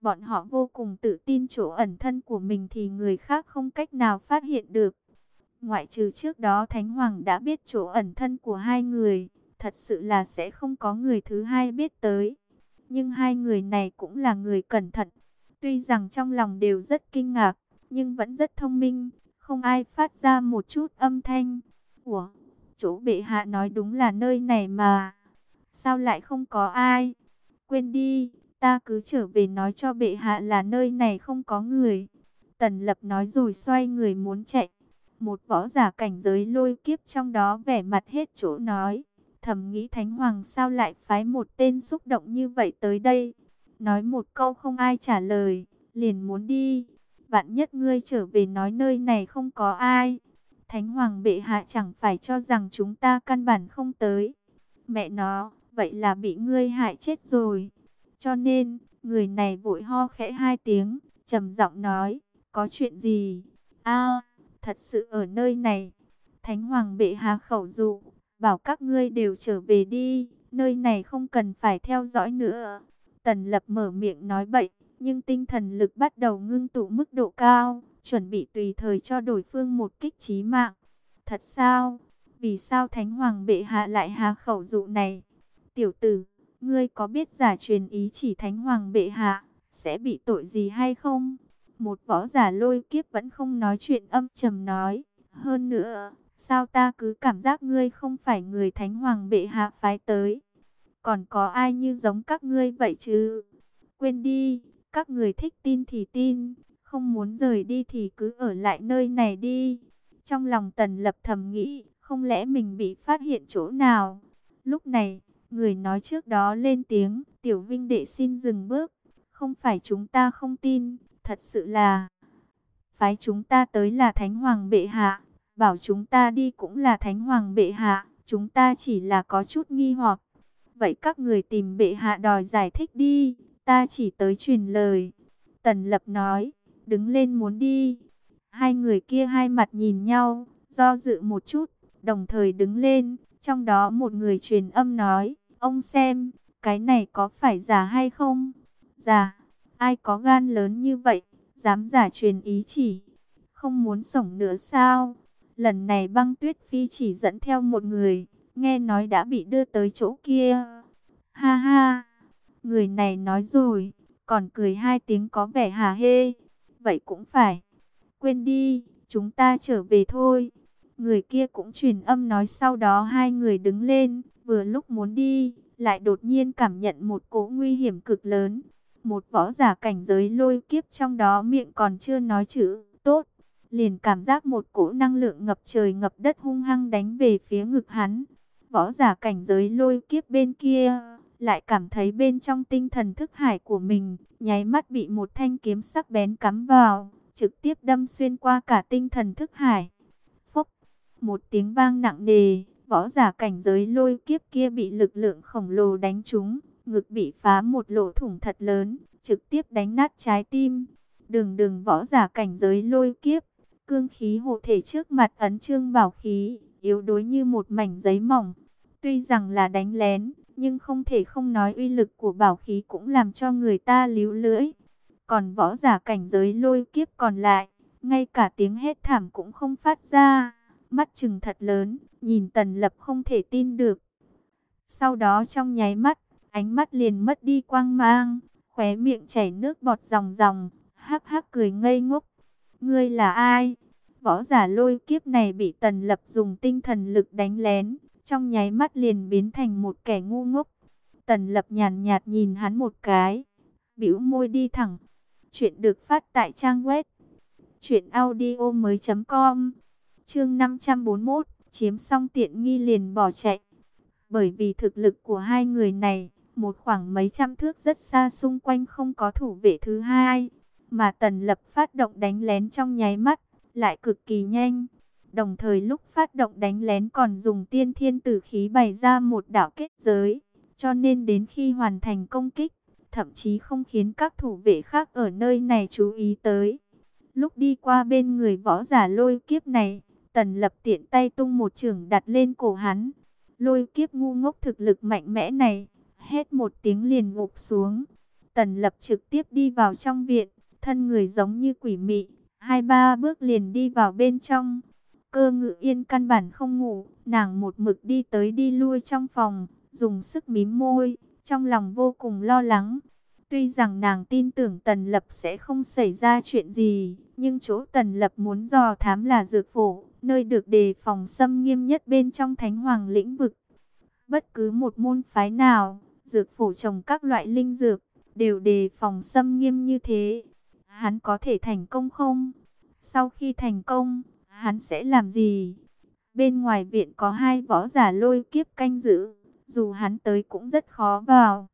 [SPEAKER 1] Bọn họ vô cùng tự tin chỗ ẩn thân của mình thì người khác không cách nào phát hiện được. Ngoại trừ trước đó Thánh Hoàng đã biết chỗ ẩn thân của hai người, thật sự là sẽ không có người thứ hai biết tới. Nhưng hai người này cũng là người cẩn thận. Tuy rằng trong lòng đều rất kinh ngạc, nhưng vẫn rất thông minh, không ai phát ra một chút âm thanh. Ủa, chỗ bệ hạ nói đúng là nơi này mà. Sao lại không có ai? Quên đi, ta cứ trở về nói cho bệ hạ là nơi này không có người. Tần Lập nói rồi xoay người muốn chạy. Một võ giả cảnh giới lôi kiếp trong đó vẻ mặt hết chỗ nói. Thầm nghĩ Thánh Hoàng sao lại phái một tên xúc động như vậy tới đây. Nói một câu không ai trả lời, liền muốn đi. Vạn nhất ngươi trở về nói nơi này không có ai. Thánh Hoàng bệ hạ chẳng phải cho rằng chúng ta căn bản không tới. Mẹ nó, vậy là bị ngươi hại chết rồi. Cho nên, người này vội ho khẽ hai tiếng, trầm giọng nói, có chuyện gì? A, thật sự ở nơi này. Thánh Hoàng bệ hạ khẩu dụ, bảo các ngươi đều trở về đi, nơi này không cần phải theo dõi nữa. Tần Lập mở miệng nói bậy, nhưng tinh thần lực bắt đầu ngưng tụ mức độ cao, chuẩn bị tùy thời cho đối phương một kích chí mạng. Thật sao? Vì sao Thánh Hoàng bệ hạ lại hạ khẩu dụ này? Tiểu tử, ngươi có biết giả truyền ý chỉ Thánh Hoàng bệ hạ sẽ bị tội gì hay không? Một võ giả lôi kiếp vẫn không nói chuyện, âm trầm nói. Hơn nữa, sao ta cứ cảm giác ngươi không phải người Thánh Hoàng bệ hạ phái tới? Còn có ai như giống các ngươi vậy chứ? Quên đi, các người thích tin thì tin, không muốn rời đi thì cứ ở lại nơi này đi. Trong lòng Tần Lập thầm nghĩ, không lẽ mình bị phát hiện chỗ nào? Lúc này, người nói trước đó lên tiếng, Tiểu Vinh đệ xin dừng bước. Không phải chúng ta không tin, thật sự là phái chúng ta tới là Thánh Hoàng bệ hạ, bảo chúng ta đi cũng là Thánh Hoàng bệ hạ, chúng ta chỉ là có chút nghi hoặc. Vậy các người tìm bệ hạ đòi giải thích đi, ta chỉ tới truyền lời. Tần Lập nói, đứng lên muốn đi. Hai người kia hai mặt nhìn nhau, do dự một chút, đồng thời đứng lên. Trong đó một người truyền âm nói, ông xem, cái này có phải giả hay không? Giả, ai có gan lớn như vậy, dám giả truyền ý chỉ. Không muốn sống nữa sao? Lần này Băng Tuyết Phi chỉ dẫn theo một người, nghe nói đã bị đưa tới chỗ kia. Ha ha, người này nói rồi, còn cười hai tiếng có vẻ hả hê. Vậy cũng phải, quên đi, chúng ta trở về thôi. Người kia cũng truyền âm nói, sau đó hai người đứng lên, vừa lúc muốn đi, lại đột nhiên cảm nhận một cỗ nguy hiểm cực lớn. Một võ giả cảnh giới lôi kiếp trong đó miệng còn chưa nói chữ tốt, liền cảm giác một cỗ năng lượng ngập trời ngập đất hung hăng đánh về phía ngực hắn. Võ giả cảnh giới lôi kiếp bên kia lại cảm thấy bên trong tinh thần thức hải của mình nháy mắt bị một thanh kiếm sắc bén cắm vào, trực tiếp đâm xuyên qua cả tinh thần thức hải. Phốc, một tiếng vang nặng nề, võ giả cảnh giới lôi kiếp kia bị lực lượng khổng lồ đánh trúng, ngực bị phá một lỗ thủng thật lớn, trực tiếp đánh nát trái tim. Đường đường võ giả cảnh giới lôi kiếp, cương khí hộ thể trước mặt ấn chương bảo khí, yếu đuối như một mảnh giấy mỏng. Tuy rằng là đánh lén, nhưng không thể không nói uy lực của bảo khí cũng làm cho người ta líu lưỡi. Còn võ giả cảnh giới lôi kiếp còn lại, ngay cả tiếng hét thảm cũng không phát ra, mắt trừng thật lớn, nhìn Tần Lập không thể tin được. Sau đó trong nháy mắt, ánh mắt liền mất đi quang mang, khóe miệng chảy nước bọt ròng ròng, hắc hắc cười ngây ngốc. Ngươi là ai? Võ giả lôi kiếp này bị Tần Lập dùng tinh thần lực đánh lén, trong nháy mắt liền biến thành một kẻ ngu ngốc. Tần Lập nhàn nhạt nhìn hắn một cái, bĩu môi đi thẳng. Chuyện được phát tại trang web truyện audio mới chấm com. Chương năm trăm bốn mươi mốt, chiếm xong tiện nghi liền bỏ chạy. Bởi vì thực lực của hai người này, một khoảng mấy trăm thước rất xa xung quanh không có thủ vệ thứ hai, mà Tần Lập phát động đánh lén trong nháy mắt, lại cực kỳ nhanh. Đồng thời lúc phát động đánh lén còn dùng tiên thiên tử khí bày ra một đạo kết giới, cho nên đến khi hoàn thành công kích, thậm chí không khiến các thủ vệ khác ở nơi này chú ý tới. Lúc đi qua bên người võ giả lôi kiếp này, Tần Lập tiện tay tung một chưởng đặt lên cổ hắn. Lôi kiếp ngu ngốc thực lực mạnh mẽ này, hét một tiếng liền gục xuống. Tần Lập trực tiếp đi vào trong viện, thân người giống như quỷ mị, hai ba bước liền đi vào bên trong. Cơ Ngự Yên căn bản không ngủ, nàng một mực đi tới đi lui trong phòng, dùng sức mím môi, trong lòng vô cùng lo lắng. Tuy rằng nàng tin tưởng Tần Lập sẽ không xảy ra chuyện gì, nhưng chỗ Tần Lập muốn dò thám là dược phổ, nơi được đề phòng xâm nghiêm nhất bên trong Thánh Hoàng lĩnh vực. Bất cứ một môn phái nào, dược phổ trồng các loại linh dược, đều đề phòng xâm nghiêm như thế. Hắn có thể thành công không? Sau khi thành công, hắn sẽ làm gì? Bên ngoài viện có hai võ giả lôi kiếp canh giữ, dù hắn tới cũng rất khó vào.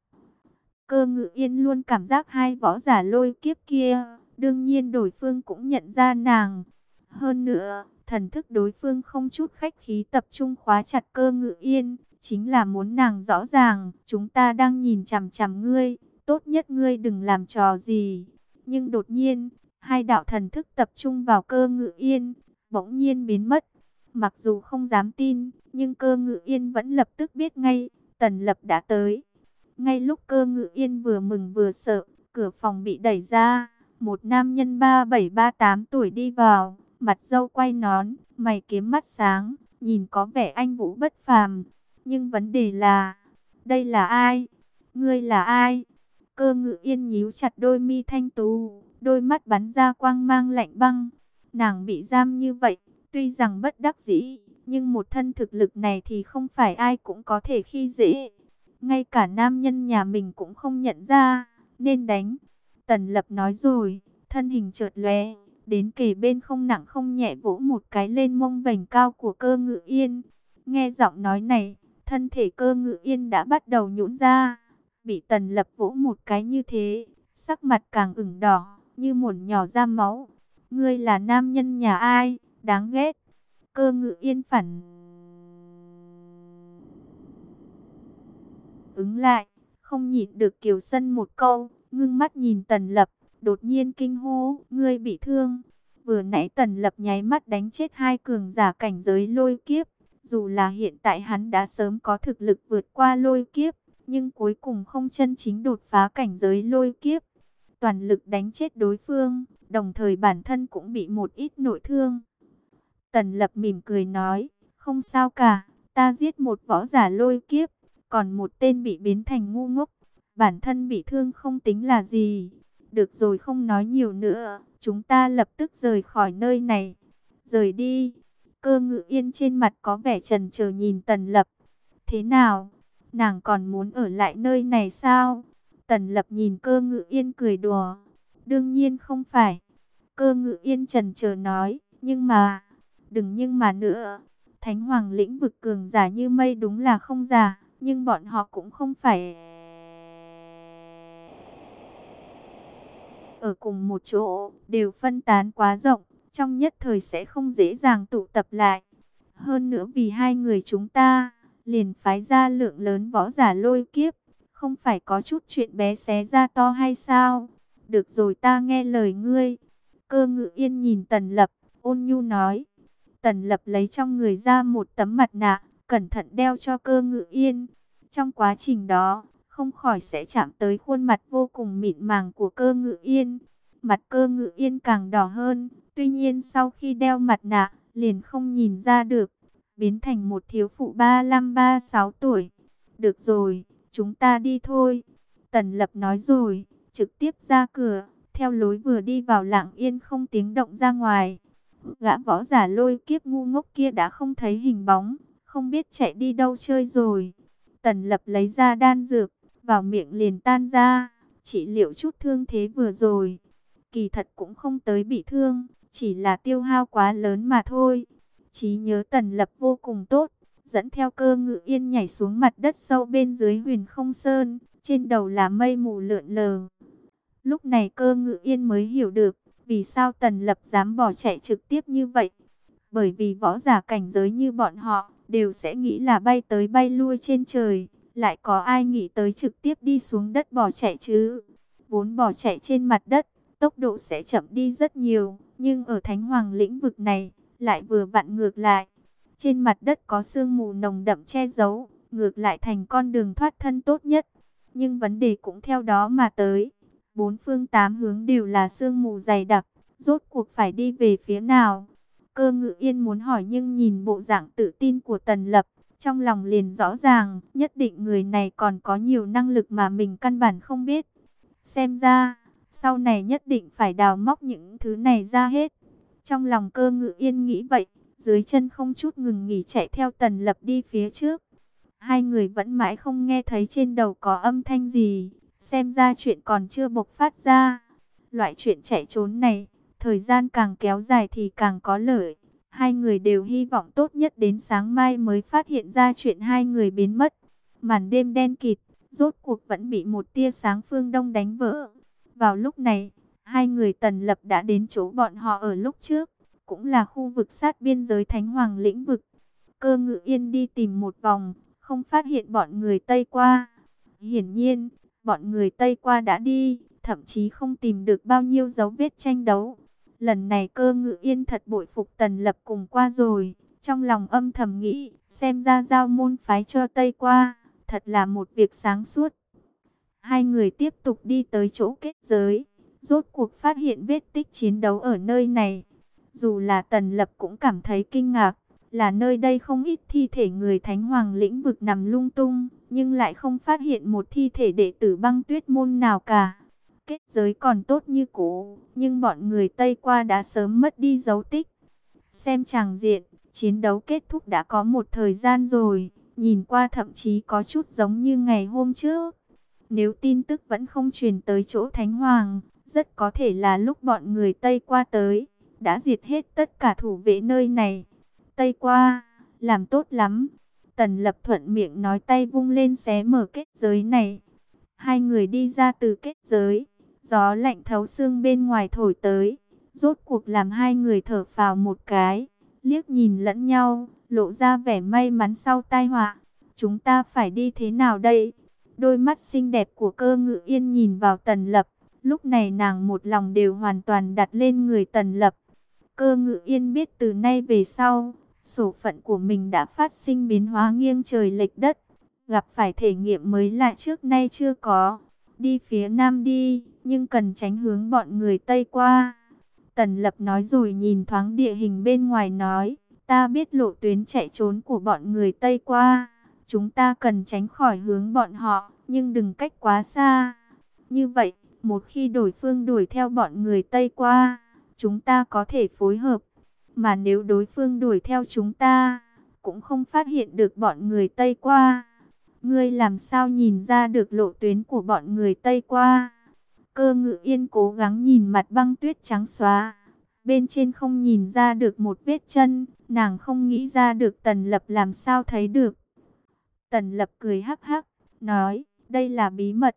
[SPEAKER 1] Cơ Ngự Yên luôn cảm giác hai võ giả lôi kiếp kia, đương nhiên đối phương cũng nhận ra nàng. Hơn nữa, thần thức đối phương không chút khách khí tập trung khóa chặt Cơ Ngự Yên, chính là muốn nàng rõ ràng, chúng ta đang nhìn chằm chằm ngươi, tốt nhất ngươi đừng làm trò gì. Nhưng đột nhiên, hai đạo thần thức tập trung vào Cơ Ngự Yên, bỗng nhiên biến mất. Mặc dù không dám tin, nhưng Cơ Ngự Yên vẫn lập tức biết ngay, Tần Lập đã tới. Ngay lúc Cơ Ngự Yên vừa mừng vừa sợ, cửa phòng bị đẩy ra, một nam nhân ba bảy ba tám tuổi đi vào, mặt râu quay nón, mày kiếm mắt sáng, nhìn có vẻ anh vũ bất phàm. Nhưng vấn đề là, đây là ai? Ngươi là ai? Cơ Ngự Yên nhíu chặt đôi mi thanh tú, đôi mắt bắn ra quang mang lạnh băng. Nàng bị giam như vậy, tuy rằng bất đắc dĩ, nhưng một thân thực lực này thì không phải ai cũng có thể khi dễ. Ngay cả nam nhân nhà mình cũng không nhận ra, nên đánh. Tần Lập nói rồi, thân hình chợt lóe, đến kề bên không nặng không nhẹ vỗ một cái lên mông vành cao của Cơ Ngự Yên. Nghe giọng nói này, thân thể Cơ Ngự Yên đã bắt đầu nhũn ra. Bị Tần Lập vỗ một cái như thế, sắc mặt càng ửng đỏ, như muỗng nhỏ ra máu. Ngươi là nam nhân nhà ai, đáng ghét. Cơ Ngự Yên phản ứng lại, không nhịn được kiều sân một câu, ngưng mắt nhìn Tần Lập, đột nhiên kinh hô, ngươi bị thương. Vừa nãy Tần Lập nháy mắt đánh chết hai cường giả cảnh giới lôi kiếp, dù là hiện tại hắn đã sớm có thực lực vượt qua lôi kiếp, nhưng cuối cùng không chân chính đột phá cảnh giới lôi kiếp. Toàn lực đánh chết đối phương, đồng thời bản thân cũng bị một ít nội thương. Tần Lập mỉm cười nói, không sao cả, ta giết một võ giả lôi kiếp, còn một tên bị biến thành ngu ngốc, bản thân bị thương không tính là gì. Được rồi, không nói nhiều nữa, chúng ta lập tức rời khỏi nơi này. Rời đi. Cơ Ngự Yên trên mặt có vẻ chần chờ nhìn Tần Lập. Thế nào? Nàng còn muốn ở lại nơi này sao? Tần Lập nhìn Cơ Ngự Yên cười đùa. Đương nhiên không phải. Cơ Ngự Yên chần chờ nói, nhưng mà, đừng nhưng mà nữa. Thánh Hoàng lĩnh vực cường giả như mây đúng là không giả, nhưng bọn họ cũng không phải ở cùng một chỗ, đều phân tán quá rộng, trong nhất thời sẽ không dễ dàng tụ tập lại. Hơn nữa vì hai người chúng ta, liền phái ra lượng lớn võ giả lôi kiếp, không phải có chút chuyện bé xé ra to hay sao? Được rồi, ta nghe lời ngươi. Cơ Ngự Yên nhìn Tần Lập, ôn nhu nói. Tần Lập lấy trong người ra một tấm mặt nạ, cẩn thận đeo cho Cơ Ngự Yên. Trong quá trình đó, không khỏi sẽ chạm tới khuôn mặt vô cùng mịn màng của Cơ Ngự Yên. Mặt Cơ Ngự Yên càng đỏ hơn, tuy nhiên sau khi đeo mặt nạ, liền không nhìn ra được, biến thành một thiếu phụ ba lăm ba sáu tuổi. Được rồi, chúng ta đi thôi. Tần Lập nói rồi, trực tiếp ra cửa, theo lối vừa đi vào lặng yên không tiếng động ra ngoài. Gã võ giả lôi kiếp ngu ngốc kia đã không thấy hình bóng, không biết chạy đi đâu chơi rồi. Tần Lập lấy ra đan dược, vào miệng liền tan ra, trị liệu chút thương thế vừa rồi. Kỳ thật cũng không tới bị thương, chỉ là tiêu hao quá lớn mà thôi. Trí nhớ Tần Lập vô cùng tốt, dẫn theo Cơ Ngự Yên nhảy xuống mặt đất sâu bên dưới Huyền Không Sơn, trên đầu là mây mù lượn lờ. Lúc này Cơ Ngự Yên mới hiểu được, vì sao Tần Lập dám bỏ chạy trực tiếp như vậy. Bởi vì võ giả cảnh giới như bọn họ, đều sẽ nghĩ là bay tới bay lui trên trời, lại có ai nghĩ tới trực tiếp đi xuống đất bỏ chạy chứ. Vốn bỏ chạy trên mặt đất, tốc độ sẽ chậm đi rất nhiều, nhưng ở Thánh Hoàng lĩnh vực này, lại vừa vặn ngược lại. Trên mặt đất có sương mù nồng đậm che giấu, ngược lại thành con đường thoát thân tốt nhất. nhưng vấn đề cũng theo đó mà tới. Bốn phương tám hướng đều là sương mù dày đặc, rốt cuộc phải đi về phía nào? Cơ Ngự Yên muốn hỏi nhưng nhìn bộ dạng tự tin của Tần Lập, trong lòng liền rõ ràng, nhất định người này còn có nhiều năng lực mà mình căn bản không biết. Xem ra, sau này nhất định phải đào móc những thứ này ra hết. Trong lòng Cơ Ngự Yên nghĩ vậy, dưới chân không chút ngừng nghỉ chạy theo Tần Lập đi phía trước. Hai người vẫn mãi không nghe thấy trên đầu có âm thanh gì, xem ra chuyện còn chưa bộc phát ra. Loại chuyện chạy trốn này, thời gian càng kéo dài thì càng có lợi. Hai người đều hy vọng tốt nhất đến sáng mai mới phát hiện ra chuyện hai người biến mất. Màn đêm đen kịt, rốt cuộc vẫn bị một tia sáng phương đông đánh vỡ. Vào lúc này, hai người Tần Lập đã đến chỗ bọn họ ở lúc trước, cũng là khu vực sát biên giới Thánh Hoàng lĩnh vực. Cơ Ngự Yên đi tìm một vòng, không phát hiện bọn người Tây Qua. Hiển nhiên, bọn người Tây Qua đã đi, thậm chí không tìm được bao nhiêu dấu vết tranh đấu. Lần này Cơ Ngự Yên thật bội phục Tần Lập cùng Qua rồi, trong lòng âm thầm nghĩ, xem ra giao môn phái cho Tây Qua, thật là một việc sáng suốt. Hai người tiếp tục đi tới chỗ kết giới, rốt cuộc phát hiện vết tích chiến đấu ở nơi này. Dù là Tần Lập cũng cảm thấy kinh ngạc, là nơi đây không ít thi thể người Thánh Hoàng lĩnh vực nằm lung tung, nhưng lại không phát hiện một thi thể đệ tử Băng Tuyết môn nào cả. Kết giới còn tốt như cũ, nhưng bọn người Tây Qua đã sớm mất đi dấu tích. Xem tràng diện, chiến đấu kết thúc đã có một thời gian rồi, nhìn qua thậm chí có chút giống như ngày hôm trước. Nếu tin tức vẫn không truyền tới chỗ Thánh Hoàng, rất có thể là lúc bọn người Tây Qua tới, đã diệt hết tất cả thủ vệ nơi này. Tây Qua, làm tốt lắm. Tần Lập thuận miệng nói, tay vung lên xé mở kết giới này. Hai người đi ra từ kết giới, gió lạnh thấu xương bên ngoài thổi tới, rốt cuộc làm hai người thở phào một cái, liếc nhìn lẫn nhau, lộ ra vẻ may mắn sau tai họa. Chúng ta phải đi thế nào đây? Đôi mắt xinh đẹp của Cơ Ngự Yên nhìn vào Tần Lập, lúc này nàng một lòng đều hoàn toàn đặt lên người Tần Lập. Cơ Ngự Yên biết từ nay về sau, số phận của mình đã phát sinh biến hóa nghiêng trời lệch đất, gặp phải thể nghiệm mới lạ trước nay chưa có. Đi phía nam đi, nhưng cần tránh hướng bọn người Tây Qua. Tần Lập nói rồi nhìn thoáng địa hình bên ngoài nói, ta biết lộ tuyến chạy trốn của bọn người Tây Qua. Chúng ta cần tránh khỏi hướng bọn họ, nhưng đừng cách quá xa. Như vậy, một khi đối phương đuổi theo bọn người Tây Qua, chúng ta có thể phối hợp. Mà nếu đối phương đuổi theo chúng ta, cũng không phát hiện được bọn người Tây Qua. Ngươi làm sao nhìn ra được lộ tuyến của bọn người Tây Qua? Cơ Ngự Yên cố gắng nhìn mặt băng tuyết trắng xóa, bên trên không nhìn ra được một vết chân, nàng không nghĩ ra được Tần Lập làm sao thấy được. Tần Lập cười hắc hắc, nói, đây là bí mật.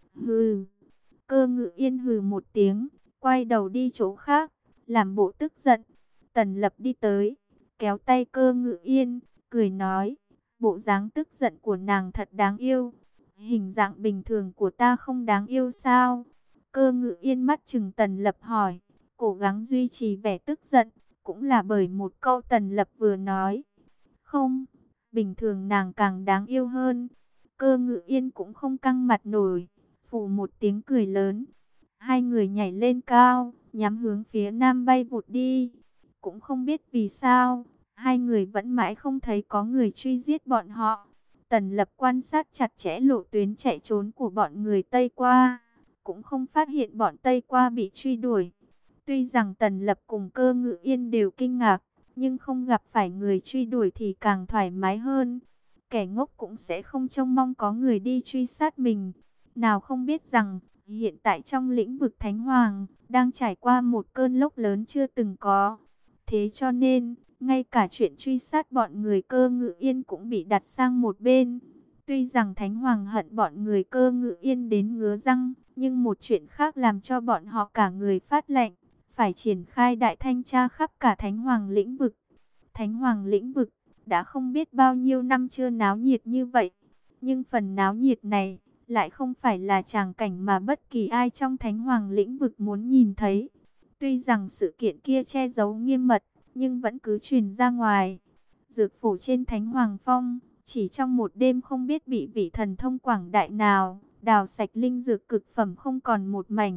[SPEAKER 1] Hừ. Cơ Ngự Yên hừ một tiếng, quay đầu đi chỗ khác, làm bộ tức giận. Tần Lập đi tới, kéo tay Cơ Ngự Yên, cười nói, bộ dáng tức giận của nàng thật đáng yêu. Hình dạng bình thường của ta không đáng yêu sao? Cơ Ngự Yên mắt trừng Tần Lập hỏi, cố gắng duy trì vẻ tức giận, cũng là bởi một câu Tần Lập vừa nói. Không, bình thường nàng càng đáng yêu hơn. Cơ Ngự Yên cũng không căng mặt nổi, phù một tiếng cười lớn. Hai người nhảy lên cao, nhắm hướng phía nam bay vụt đi. Cũng không biết vì sao, hai người vẫn mãi không thấy có người truy giết bọn họ. Tần Lập quan sát chặt chẽ lộ tuyến chạy trốn của bọn người Tây Qua, cũng không phát hiện bọn Tây Qua bị truy đuổi. Tuy rằng Tần Lập cùng Cơ Ngự Yên đều kinh ngạc, nhưng không gặp phải người truy đuổi thì càng thoải mái hơn. Kẻ ngốc cũng sẽ không trông mong có người đi truy sát mình. Nào không biết rằng, hiện tại trong lĩnh vực Thánh Hoàng, đang trải qua một cơn lốc lớn chưa từng có. Thế cho nên, ngay cả chuyện truy sát bọn người Cơ Ngự Yên cũng bị đặt sang một bên. Tuy rằng Thánh Hoàng hận bọn người Cơ Ngự Yên đến ngứa răng, nhưng một chuyện khác làm cho bọn họ cả người phát lạnh. Phải triển khai đại thanh tra khắp cả Thánh Hoàng lĩnh vực. Thánh Hoàng lĩnh vực, đã không biết bao nhiêu năm chưa náo nhiệt như vậy. Nhưng phần náo nhiệt này, lại không phải là tràng cảnh mà bất kỳ ai trong Thánh Hoàng lĩnh vực muốn nhìn thấy. Tuy rằng sự kiện kia che giấu nghiêm mật, nhưng vẫn cứ truyền ra ngoài. Dược phổ trên Thánh Hoàng Phong, chỉ trong một đêm không biết bị vị thần thông quảng đại nào, đào sạch linh dược cực phẩm không còn một mảnh.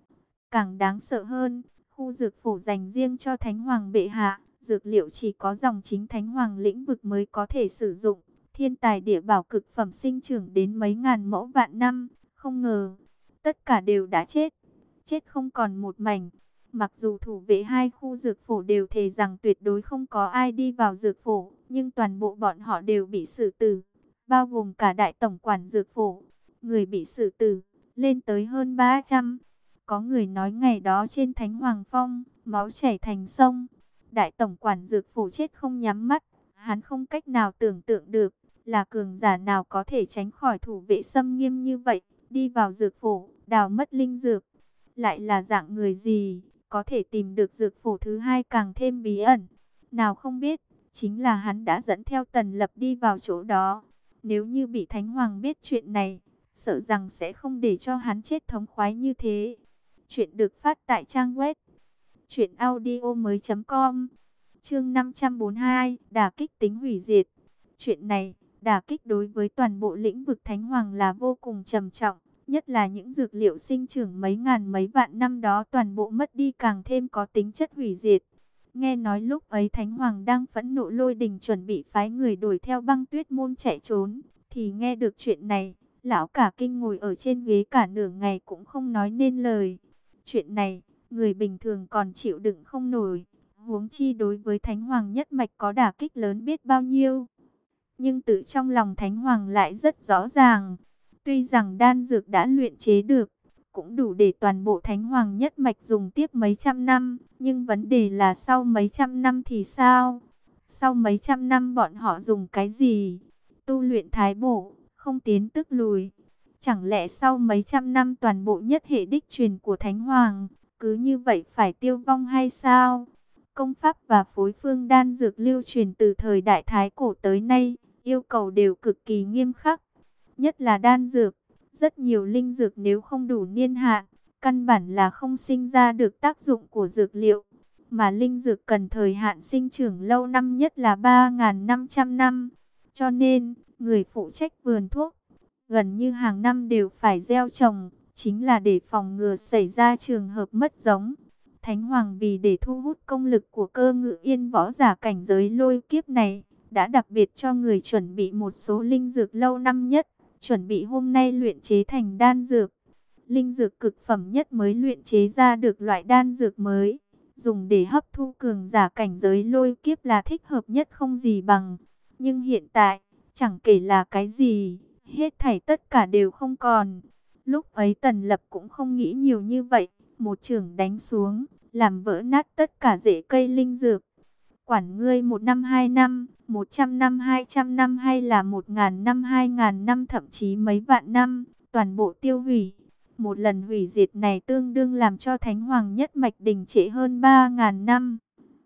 [SPEAKER 1] Càng đáng sợ hơn, khu dược phổ dành riêng cho Thánh Hoàng bệ hạ, dược liệu chỉ có dòng chính Thánh Hoàng lĩnh vực mới có thể sử dụng. Thiên tài địa bảo cực phẩm sinh trưởng đến mấy ngàn mẫu vạn năm, không ngờ, tất cả đều đã chết, chết không còn một mảnh. Mặc dù thủ vệ hai khu dược phổ đều thề rằng tuyệt đối không có ai đi vào dược phổ, nhưng toàn bộ bọn họ đều bị xử tử, bao gồm cả đại tổng quản dược phổ. Người bị xử tử, lên tới hơn ba trăm. Có người nói ngày đó trên Thánh Hoàng Phong, máu chảy thành sông. Đại tổng quản dược phổ chết không nhắm mắt, hắn không cách nào tưởng tượng được, là cường giả nào có thể tránh khỏi thủ vệ xâm nghiêm như vậy, đi vào dược phổ, đào mất linh dược. Lại là dạng người gì, có thể tìm được dược phổ thứ hai càng thêm bí ẩn. Nào không biết, chính là hắn đã dẫn theo Tần Lập đi vào chỗ đó. Nếu như bị Thánh Hoàng biết chuyện này, sợ rằng sẽ không để cho hắn chết thống khoái như thế. Chuyện được phát tại trang web truyện audio mới chấm com. Chương năm trăm bốn mươi hai, đả kích tính hủy diệt. Chuyện này, đả kích đối với toàn bộ lĩnh vực Thánh Hoàng là vô cùng trầm trọng, nhất là những dược liệu sinh trưởng mấy ngàn mấy vạn năm đó toàn bộ mất đi càng thêm có tính chất hủy diệt. Nghe nói lúc ấy Thánh Hoàng đang phẫn nộ lôi đình chuẩn bị phái người đuổi theo Băng Tuyết môn chạy trốn, thì nghe được chuyện này, lão cả kinh ngồi ở trên ghế cả nửa ngày cũng không nói nên lời. Chuyện này, người bình thường còn chịu đựng không nổi, huống chi đối với Thánh Hoàng nhất mạch có đả kích lớn biết bao nhiêu. Nhưng tự trong lòng Thánh Hoàng lại rất rõ ràng, tuy rằng đan dược đã luyện chế được, cũng đủ để toàn bộ Thánh Hoàng nhất mạch dùng tiếp mấy trăm năm, nhưng vấn đề là sau mấy trăm năm thì sao? Sau mấy trăm năm bọn họ dùng cái gì? Tu luyện thái bổ, không tiến tức lùi. Chẳng lẽ sau mấy trăm năm toàn bộ nhất hệ đích truyền của Thánh Hoàng, cứ như vậy phải tiêu vong hay sao? Công pháp và phối phương đan dược lưu truyền từ thời đại Thái Cổ tới nay, yêu cầu đều cực kỳ nghiêm khắc. Nhất là đan dược, rất nhiều linh dược nếu không đủ niên hạn, căn bản là không sinh ra được tác dụng của dược liệu. Mà linh dược cần thời hạn sinh trưởng lâu năm nhất là ba nghìn năm trăm năm. Cho nên, người phụ trách vườn thuốc, gần như hàng năm đều phải gieo trồng, chính là để phòng ngừa xảy ra trường hợp mất giống. Thánh Hoàng vì để thu hút công lực của Cơ Ngự Yên võ giả cảnh giới lôi kiếp này, đã đặc biệt cho người chuẩn bị một số linh dược lâu năm nhất, chuẩn bị hôm nay luyện chế thành đan dược. Linh dược cực phẩm nhất mới luyện chế ra được loại đan dược mới, dùng để hấp thu cường giả cảnh giới lôi kiếp là thích hợp nhất không gì bằng. Nhưng hiện tại, chẳng kể là cái gì, hết thảy tất cả đều không còn. Lúc ấy Tần Lập cũng không nghĩ nhiều như vậy, một chưởng đánh xuống, làm vỡ nát tất cả rễ cây linh dược. Quản ngươi một năm hai năm, một trăm năm hai trăm năm hay là một ngàn năm hai ngàn năm thậm chí mấy vạn năm, toàn bộ tiêu hủy. Một lần hủy diệt này tương đương làm cho Thánh Hoàng nhất mạch đình trệ hơn ba ngàn năm.